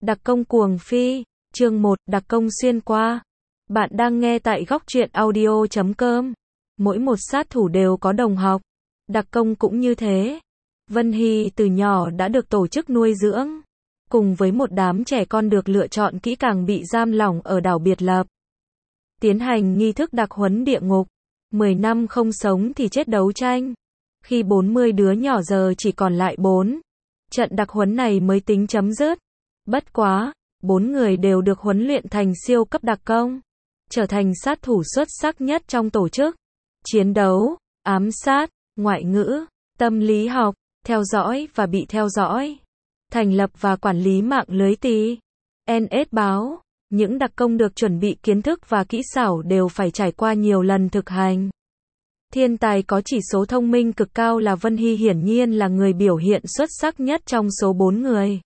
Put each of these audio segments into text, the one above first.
Đặc công cuồng phi, chương 1, đặc công xuyên qua. Bạn đang nghe tại góc truyện audio.com. Mỗi một sát thủ đều có đồng học. Đặc công cũng như thế. Vân Hy từ nhỏ đã được tổ chức nuôi dưỡng. Cùng với một đám trẻ con được lựa chọn kỹ càng bị giam lỏng ở đảo biệt lập. Tiến hành nghi thức đặc huấn địa ngục. 10 năm không sống thì chết đấu tranh. Khi 40 đứa nhỏ giờ chỉ còn lại 4. Trận đặc huấn này mới tính chấm dứt. Bất quá, 4 người đều được huấn luyện thành siêu cấp đặc công. Trở thành sát thủ xuất sắc nhất trong tổ chức. Chiến đấu, ám sát, ngoại ngữ, tâm lý học, theo dõi và bị theo dõi. Thành lập và quản lý mạng lưới TNS báo. Những đặc công được chuẩn bị kiến thức và kỹ xảo đều phải trải qua nhiều lần thực hành. Thiên tài có chỉ số thông minh cực cao là Vân Hy hiển nhiên là người biểu hiện xuất sắc nhất trong số 4 người.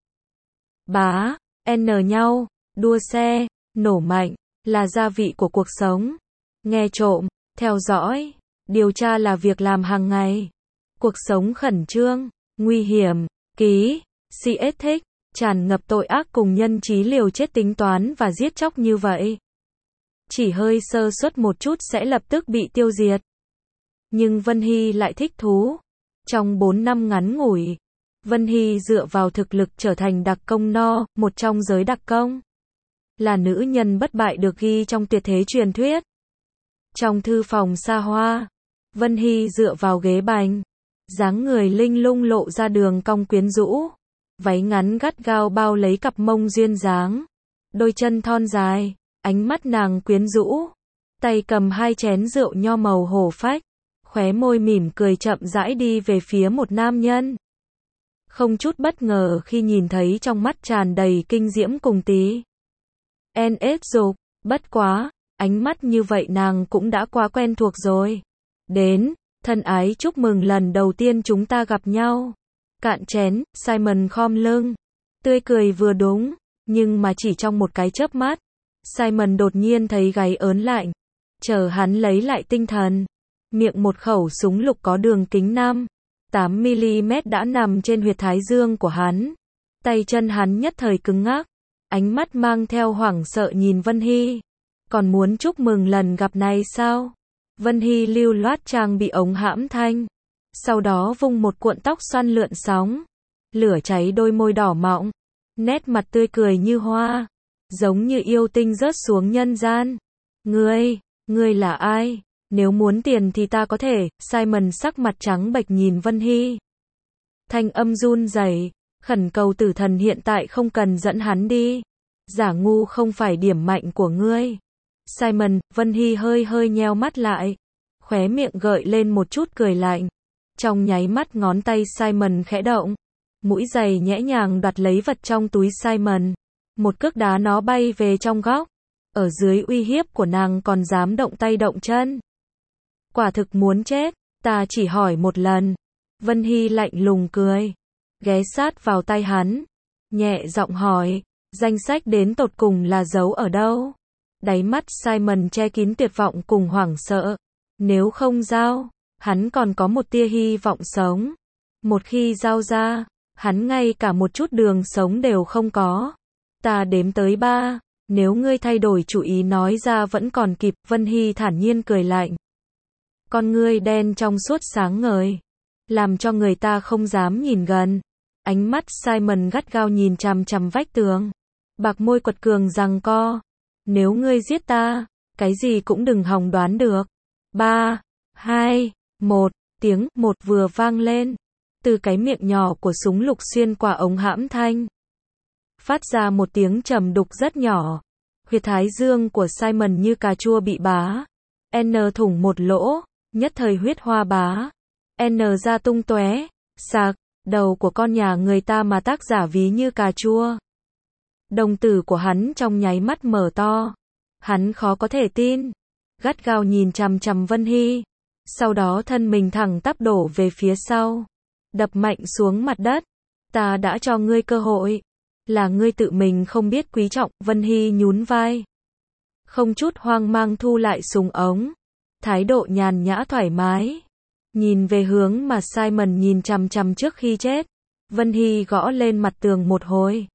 Bá, N nhau, đua xe, nổ mạnh, là gia vị của cuộc sống. Nghe trộm, theo dõi, điều tra là việc làm hàng ngày. Cuộc sống khẩn trương, nguy hiểm, ký, CS thích, tràn ngập tội ác cùng nhân trí liều chết tính toán và giết chóc như vậy. Chỉ hơi sơ suất một chút sẽ lập tức bị tiêu diệt. Nhưng Vân Hy lại thích thú. Trong 4 năm ngắn ngủi, Vân Hy dựa vào thực lực trở thành đặc công No, một trong giới đặc công. Là nữ nhân bất bại được ghi trong tuyệt thế truyền thuyết. Trong thư phòng xa hoa, Vân Hy dựa vào ghế bành. Dáng người linh lung lộ ra đường cong quyến rũ. Váy ngắn gắt gao bao lấy cặp mông duyên dáng. Đôi chân thon dài, ánh mắt nàng quyến rũ. Tay cầm 2 chén rượu nho màu hổ phách. Khóe môi mỉm cười chậm rãi đi về phía một nam nhân. Không chút bất ngờ khi nhìn thấy trong mắt tràn đầy kinh diễm cùng NS dục. Bất quá, ánh mắt như vậy nàng cũng đã quá quen thuộc rồi. Đến, thân ái chúc mừng lần đầu tiên chúng ta gặp nhau. Cạn chén, Simon khom lưng. Tươi cười vừa đúng, nhưng mà chỉ trong một cái chớp mắt. Simon đột nhiên thấy gáy ớn lạnh. Chờ hắn lấy lại tinh thần. Miệng một khẩu súng lục có đường kính 8mm đã nằm trên huyệt thái dương của hắn. Tay chân hắn nhất thời cứng ngắc. Ánh mắt mang theo hoảng sợ nhìn Vân Hy. Còn muốn chúc mừng lần gặp này sao? Vân Hy lưu loát trang bị ống hãm thanh. Sau đó vung một cuộn tóc xoăn lượn sóng. Lửa cháy đôi môi đỏ mọng. Nét mặt tươi cười như hoa. Giống như yêu tinh rớt xuống nhân gian. Ngươi là ai? Nếu muốn tiền thì ta có thể. Simon sắc mặt trắng bệch nhìn Vân Hy. Thanh âm run rẩy, khẩn cầu tử thần hiện tại không cần dẫn hắn đi. Giả ngu không phải điểm mạnh của ngươi. Simon, Vân Hy hơi nheo mắt lại. Khóe miệng gợi lên một chút cười lạnh. Trong nháy mắt ngón tay Simon khẽ động. Mũi giày nhẹ nhàng đoạt lấy vật trong túi Simon. Một cước đá nó bay về trong góc. Ở dưới uy hiếp của nàng còn dám động tay động chân. Quả thực muốn chết, ta chỉ hỏi một lần. Vân Hy lạnh lùng cười. Ghé sát vào tay hắn. Nhẹ giọng hỏi, danh sách đến tột cùng là giấu ở đâu? Đáy mắt Simon che kín tuyệt vọng cùng hoảng sợ. Nếu không giao, hắn còn có một tia hy vọng sống. Một khi giao ra, hắn ngay cả một chút đường sống đều không có. Ta đếm tới 3, nếu ngươi thay đổi chủ ý nói ra vẫn còn kịp. Vân Hy thản nhiên cười lạnh. Con ngươi đen trong suốt sáng ngời, làm cho người ta không dám nhìn gần. Ánh mắt Simon gắt gao nhìn chằm chằm vách tường. Bạc môi quật cường giằng co. Nếu ngươi giết ta, cái gì cũng đừng hòng đoán được. 3, 2, 1, tiếng một vừa vang lên. Từ cái miệng nhỏ của súng lục xuyên qua ống hãm thanh. Phát ra một tiếng trầm đục rất nhỏ. Huyệt thái dương của Simon như cà chua bị bá. N thủng một lỗ, nhất thời huyết hoa bá. N ra tung tóe, sạc, đầu của con nhà người ta mà tác giả ví như cà chua. Đồng tử của hắn trong nháy mắt mở to. Hắn khó có thể tin. Gắt gao nhìn chằm chằm Vân Hy. Sau đó thân mình thẳng tắp đổ về phía sau. Đập mạnh xuống mặt đất. Ta đã cho ngươi cơ hội. Là ngươi tự mình không biết quý trọng. Vân Hy nhún vai. Không chút hoang mang thu lại súng ống. Thái độ nhàn nhã thoải mái. Nhìn về hướng mà Simon nhìn chằm chằm trước khi chết. Vân Hy gõ lên mặt tường một hồi.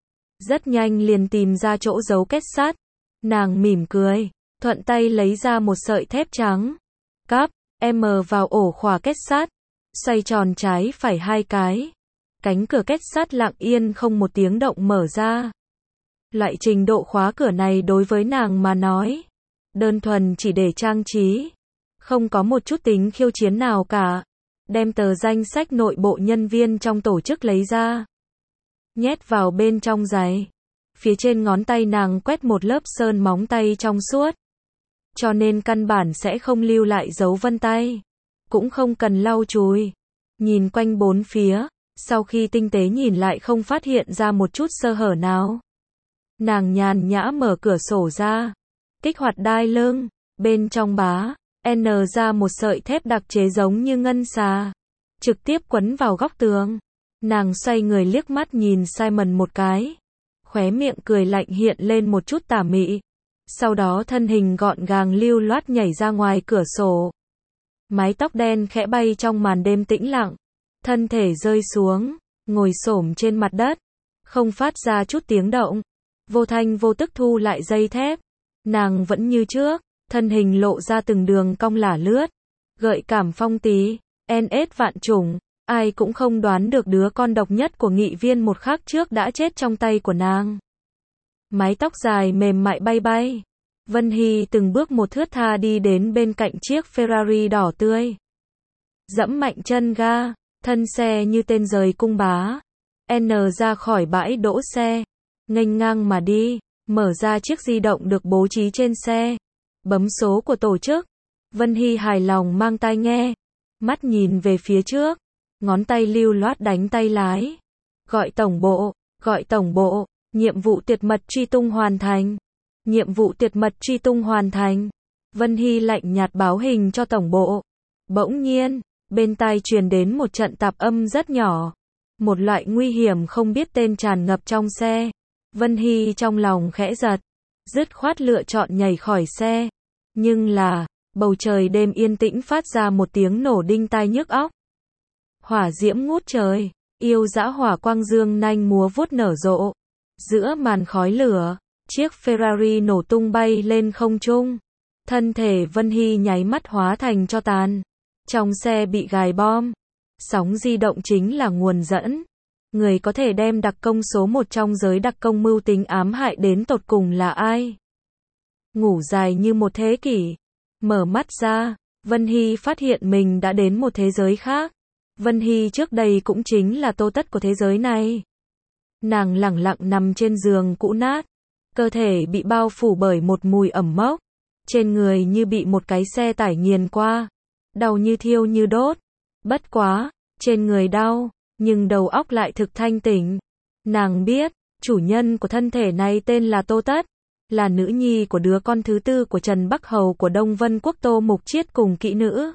Rất nhanh liền tìm ra chỗ giấu kết sắt. Nàng mỉm cười, thuận tay lấy ra một sợi thép trắng. Cắp, vào ổ khóa kết sắt. Xoay tròn trái phải 2 cái. Cánh cửa kết sắt lặng yên không một tiếng động mở ra. Loại trình độ khóa cửa này đối với nàng mà nói, đơn thuần chỉ để trang trí, không có một chút tính khiêu chiến nào cả. Đem tờ danh sách nội bộ nhân viên trong tổ chức lấy ra, nhét vào bên trong giày. Phía trên ngón tay nàng quét một lớp sơn móng tay trong suốt, cho nên căn bản sẽ không lưu lại dấu vân tay, cũng không cần lau chùi. Nhìn quanh bốn phía, sau khi tinh tế nhìn lại không phát hiện ra một chút sơ hở nào. Nàng nhàn nhã mở cửa sổ ra, kích hoạt đai lưng, bên trong bá ra một sợi thép đặc chế giống như ngân xà, trực tiếp quấn vào góc tường. Nàng xoay người liếc mắt nhìn Simon một cái, khóe miệng cười lạnh hiện lên một chút tà mị. Sau đó thân hình gọn gàng lưu loát nhảy ra ngoài cửa sổ. Mái tóc đen khẽ bay trong màn đêm tĩnh lặng, thân thể rơi xuống, ngồi xổm trên mặt đất, không phát ra chút tiếng động, vô thanh vô tức thu lại dây thép. Nàng vẫn như trước, thân hình lộ ra từng đường cong lả lướt, gợi cảm phong tí, vạn chủng, ai cũng không đoán được đứa con độc nhất của nghị viên một khắc trước đã chết trong tay của nàng. Mái tóc dài mềm mại bay bay. Vân Hy từng bước một thướt tha đi đến bên cạnh chiếc Ferrari đỏ tươi. Dẫm mạnh chân ga, thân xe như tên rời cung bá. Ra khỏi bãi đỗ xe, nghênh ngang mà đi, mở ra chiếc di động được bố trí trên xe. Bấm số của tổ chức. Vân Hy hài lòng mang tai nghe, mắt nhìn về phía trước, ngón tay lưu loát đánh tay lái. Gọi tổng bộ, nhiệm vụ tuyệt mật truy tung hoàn thành. Nhiệm vụ tuyệt mật truy tung hoàn thành. Vân Hy lạnh nhạt báo hình cho tổng bộ. Bỗng nhiên, bên tai truyền đến một trận tạp âm rất nhỏ. Một loại nguy hiểm không biết tên tràn ngập trong xe. Vân Hy trong lòng khẽ giật, dứt khoát lựa chọn nhảy khỏi xe. Nhưng là, bầu trời đêm yên tĩnh phát ra một tiếng nổ đinh tai nhức óc. Hỏa diễm ngút trời, yêu dã hỏa quang dương nanh múa vuốt nở rộ. Giữa màn khói lửa, chiếc Ferrari nổ tung bay lên không trung. Thân thể Vân Hy nháy mắt hóa thành tro tàn. Trong xe bị gài bom. Sóng di động chính là nguồn dẫn. Người có thể đem đặc công số 1 trong giới đặc công mưu tính ám hại đến tột cùng là ai? Ngủ dài như một thế kỷ. Mở mắt ra, Vân Hy phát hiện mình đã đến một thế giới khác. Vân Hy trước đây cũng chính là Tô Tất của thế giới này. Nàng lẳng lặng nằm trên giường cũ nát, cơ thể bị bao phủ bởi một mùi ẩm mốc, trên người như bị một cái xe tải nghiền qua, đau như thiêu như đốt. Bất quá, trên người đau, nhưng đầu óc lại thực thanh tỉnh. Nàng biết, chủ nhân của thân thể này tên là Tô Tất, là nữ nhi của đứa con thứ tư của Trần Bắc Hầu của Đông Vân Quốc Tô Mục Chiết cùng kỹ nữ.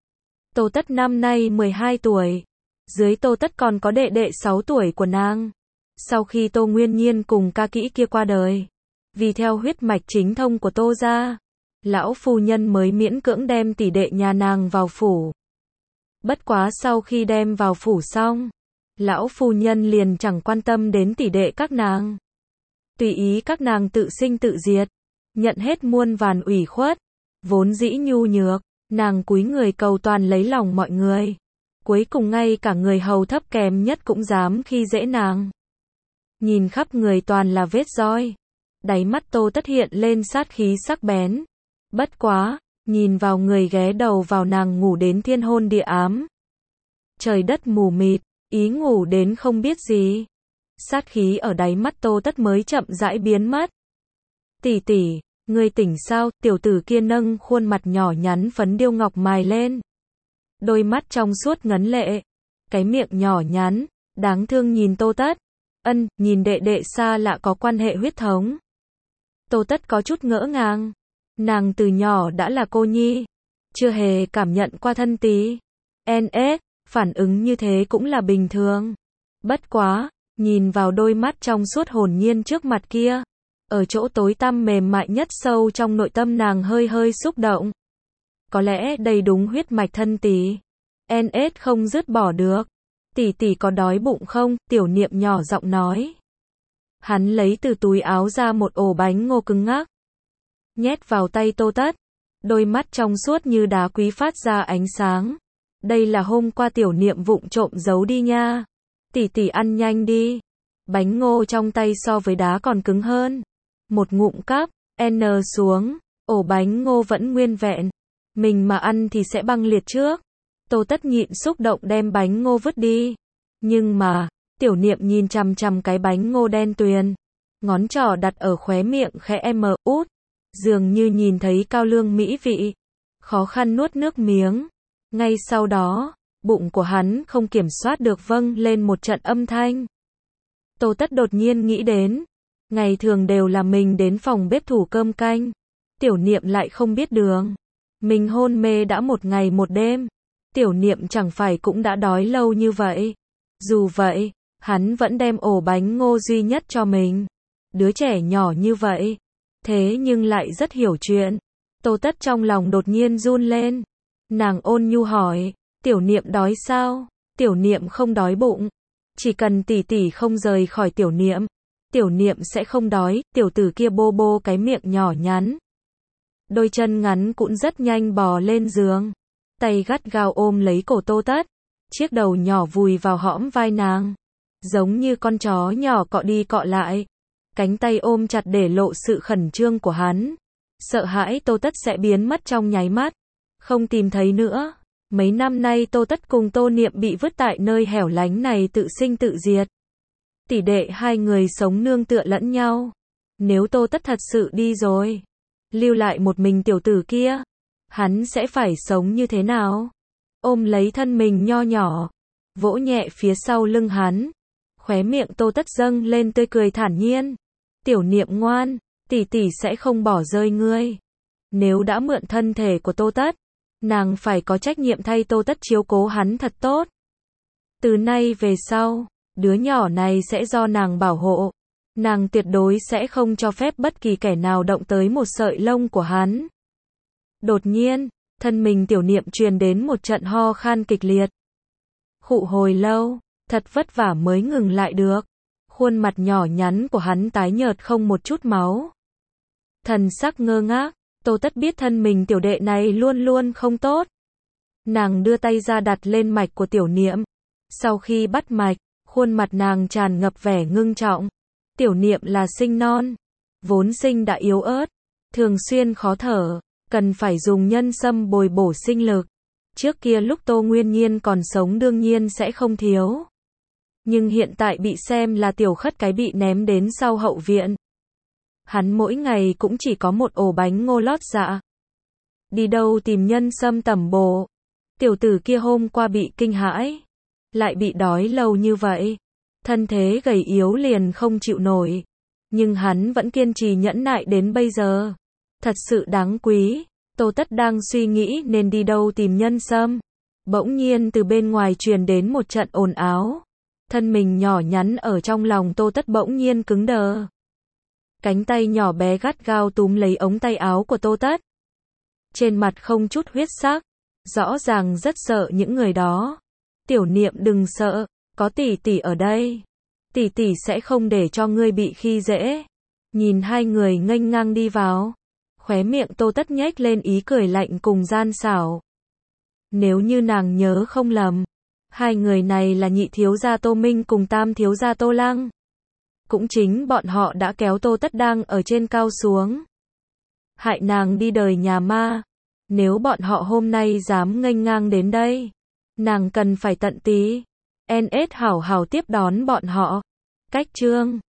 Tô Tất năm nay 12 tuổi, dưới Tô Tất còn có đệ đệ 6 tuổi của nàng. Sau khi Tô Nguyên Nhiên cùng ca kỹ kia qua đời, vì theo huyết mạch chính thông của Tô gia, lão phu nhân mới miễn cưỡng đem tỷ đệ nhà nàng vào phủ. Bất quá sau khi đem vào phủ xong, lão phu nhân liền chẳng quan tâm đến tỷ đệ các nàng. Tùy ý các nàng tự sinh tự diệt, nhận hết muôn vàn ủy khuất, vốn dĩ nhu nhược, nàng cúi người cầu toàn lấy lòng mọi người. Cuối cùng ngay cả người hầu thấp kém nhất cũng dám khi dễ nàng. Nhìn khắp người toàn là vết roi. Đáy mắt Tô Tất hiện lên sát khí sắc bén. Bất quá, nhìn vào người ghé đầu vào nàng ngủ đến thiên hôn địa ám. Trời đất mù mịt, ý ngủ đến không biết gì. Sát khí ở đáy mắt Tô Tất mới chậm rãi biến mất. Tỷ tỷ, ngươi tỉnh sao? Tiểu tử kia nâng khuôn mặt nhỏ nhắn phấn điêu ngọc mài lên. Đôi mắt trong suốt ngấn lệ. Cái miệng nhỏ nhắn, đáng thương nhìn Tô Tất. Nhìn đệ đệ xa lạ có quan hệ huyết thống. Tô Tất có chút ngỡ ngàng. Nàng từ nhỏ đã là cô nhi, chưa hề cảm nhận qua thân tí. Phản ứng như thế cũng là bình thường. Bất quá, nhìn vào đôi mắt trong suốt hồn nhiên trước mặt kia, ở chỗ tối tăm mềm mại nhất sâu trong nội tâm nàng hơi hơi xúc động. Có lẽ đây đúng huyết mạch thân tí. Không dứt bỏ được. Tỷ tỷ có đói bụng không? Tiểu Niệm nhỏ giọng nói. Hắn lấy từ túi áo ra một ổ bánh ngô cứng ngắc, nhét vào tay Tô Tất. Đôi mắt trong suốt như đá quý phát ra ánh sáng. Đây là hôm qua tiểu niệm vụng trộm giấu đi nha. Tỷ tỷ ăn nhanh đi. Bánh ngô trong tay so với đá còn cứng hơn. Một ngụm cắp, N xuống, ổ bánh ngô vẫn nguyên vẹn. Mình mà ăn thì sẽ băng liệt trước. Tô Tất nhịn xúc động đem bánh ngô vứt đi. Nhưng mà, tiểu niệm nhìn chằm chằm cái bánh ngô đen tuyền. Ngón trỏ đặt ở khóe miệng khẽ út. Dường như nhìn thấy cao lương mỹ vị. Khó khăn nuốt nước miếng. Ngay sau đó, bụng của hắn không kiểm soát được vâng lên một trận âm thanh. Tô Tất đột nhiên nghĩ đến. Ngày thường đều là mình đến phòng bếp thủ cơm canh. Tiểu niệm lại không biết đường. Mình hôn mê đã một ngày một đêm. Tiểu niệm chẳng phải cũng đã đói lâu như vậy. Dù vậy, hắn vẫn đem ổ bánh ngô duy nhất cho mình. Đứa trẻ nhỏ như vậy. Thế nhưng lại rất hiểu chuyện. Tô Tất trong lòng đột nhiên run lên. Nàng ôn nhu hỏi, tiểu niệm đói sao? Tiểu niệm không đói bụng. Chỉ cần tỷ tỷ không rời khỏi tiểu niệm sẽ không đói. Tiểu tử kia bô bô cái miệng nhỏ nhắn. Đôi chân ngắn cũng rất nhanh bò lên giường. Tay gắt gao ôm lấy cổ Tô Tất. Chiếc đầu nhỏ vùi vào hõm vai nàng. Giống như con chó nhỏ cọ đi cọ lại. Cánh tay ôm chặt để lộ sự khẩn trương của hắn. Sợ hãi Tô Tất sẽ biến mất trong nháy mắt. Không tìm thấy nữa. Mấy năm nay Tô Tất cùng Tô Niệm bị vứt tại nơi hẻo lánh này tự sinh tự diệt. Tỷ đệ hai người sống nương tựa lẫn nhau. Nếu Tô Tất thật sự đi rồi, lưu lại một mình tiểu tử kia, hắn sẽ phải sống như thế nào? Ôm lấy thân mình nho nhỏ, vỗ nhẹ phía sau lưng hắn. Khóe miệng Tô Tất dâng lên tươi cười thản nhiên. Tiểu niệm ngoan, tỷ tỷ sẽ không bỏ rơi ngươi. Nếu đã mượn thân thể của Tô Tất, nàng phải có trách nhiệm thay Tô Tất chiếu cố hắn thật tốt. Từ nay về sau, đứa nhỏ này sẽ do nàng bảo hộ. Nàng tuyệt đối sẽ không cho phép bất kỳ kẻ nào động tới một sợi lông của hắn. Đột nhiên, thân mình tiểu niệm truyền đến một trận ho khan kịch liệt. Khụ hồi lâu, thật vất vả mới ngừng lại được. Khuôn mặt nhỏ nhắn của hắn tái nhợt không một chút máu. Thần sắc ngơ ngác, Tô Tất biết thân mình tiểu đệ này luôn luôn không tốt. Nàng đưa tay ra đặt lên mạch của tiểu niệm. Sau khi bắt mạch, khuôn mặt nàng tràn ngập vẻ ngưng trọng. Tiểu niệm là sinh non, vốn sinh đã yếu ớt, thường xuyên khó thở, cần phải dùng nhân sâm bồi bổ sinh lực. Trước kia lúc Tô Nguyên Nhiên còn sống đương nhiên sẽ không thiếu. Nhưng hiện tại bị xem là tiểu khất cái bị ném đến sau hậu viện. Hắn mỗi ngày cũng chỉ có một ổ bánh ngô lót dạ. Đi đâu tìm nhân sâm tẩm bổ. Tiểu tử kia hôm qua bị kinh hãi, lại bị đói lâu như vậy. Thân thế gầy yếu liền không chịu nổi. Nhưng hắn vẫn kiên trì nhẫn nại đến bây giờ. Thật sự đáng quý. Tô Tất đang suy nghĩ nên đi đâu tìm nhân sâm. Bỗng nhiên từ bên ngoài truyền đến một trận ồn ào. Thân mình nhỏ nhắn ở trong lòng Tô Tất bỗng nhiên cứng đờ. Cánh tay nhỏ bé gắt gao túm lấy ống tay áo của Tô Tất. Trên mặt không chút huyết sắc. Rõ ràng rất sợ những người đó. Tiểu niệm đừng sợ, có tỷ tỷ ở đây. Tỷ tỷ sẽ không để cho ngươi bị khi dễ. Nhìn hai người nghênh ngang đi vào. Khóe miệng Tô Tất nhếch lên ý cười lạnh cùng gian xảo. Nếu như nàng nhớ không lầm, hai người này là nhị thiếu gia Tô Minh cùng tam thiếu gia Tô Lăng. Cũng chính bọn họ đã kéo Tô Tất đang ở trên cao xuống. Hại nàng đi đời nhà ma. Nếu bọn họ hôm nay dám nghênh ngang đến đây, nàng cần phải tận tí. NS hảo hảo tiếp đón bọn họ. Cách chương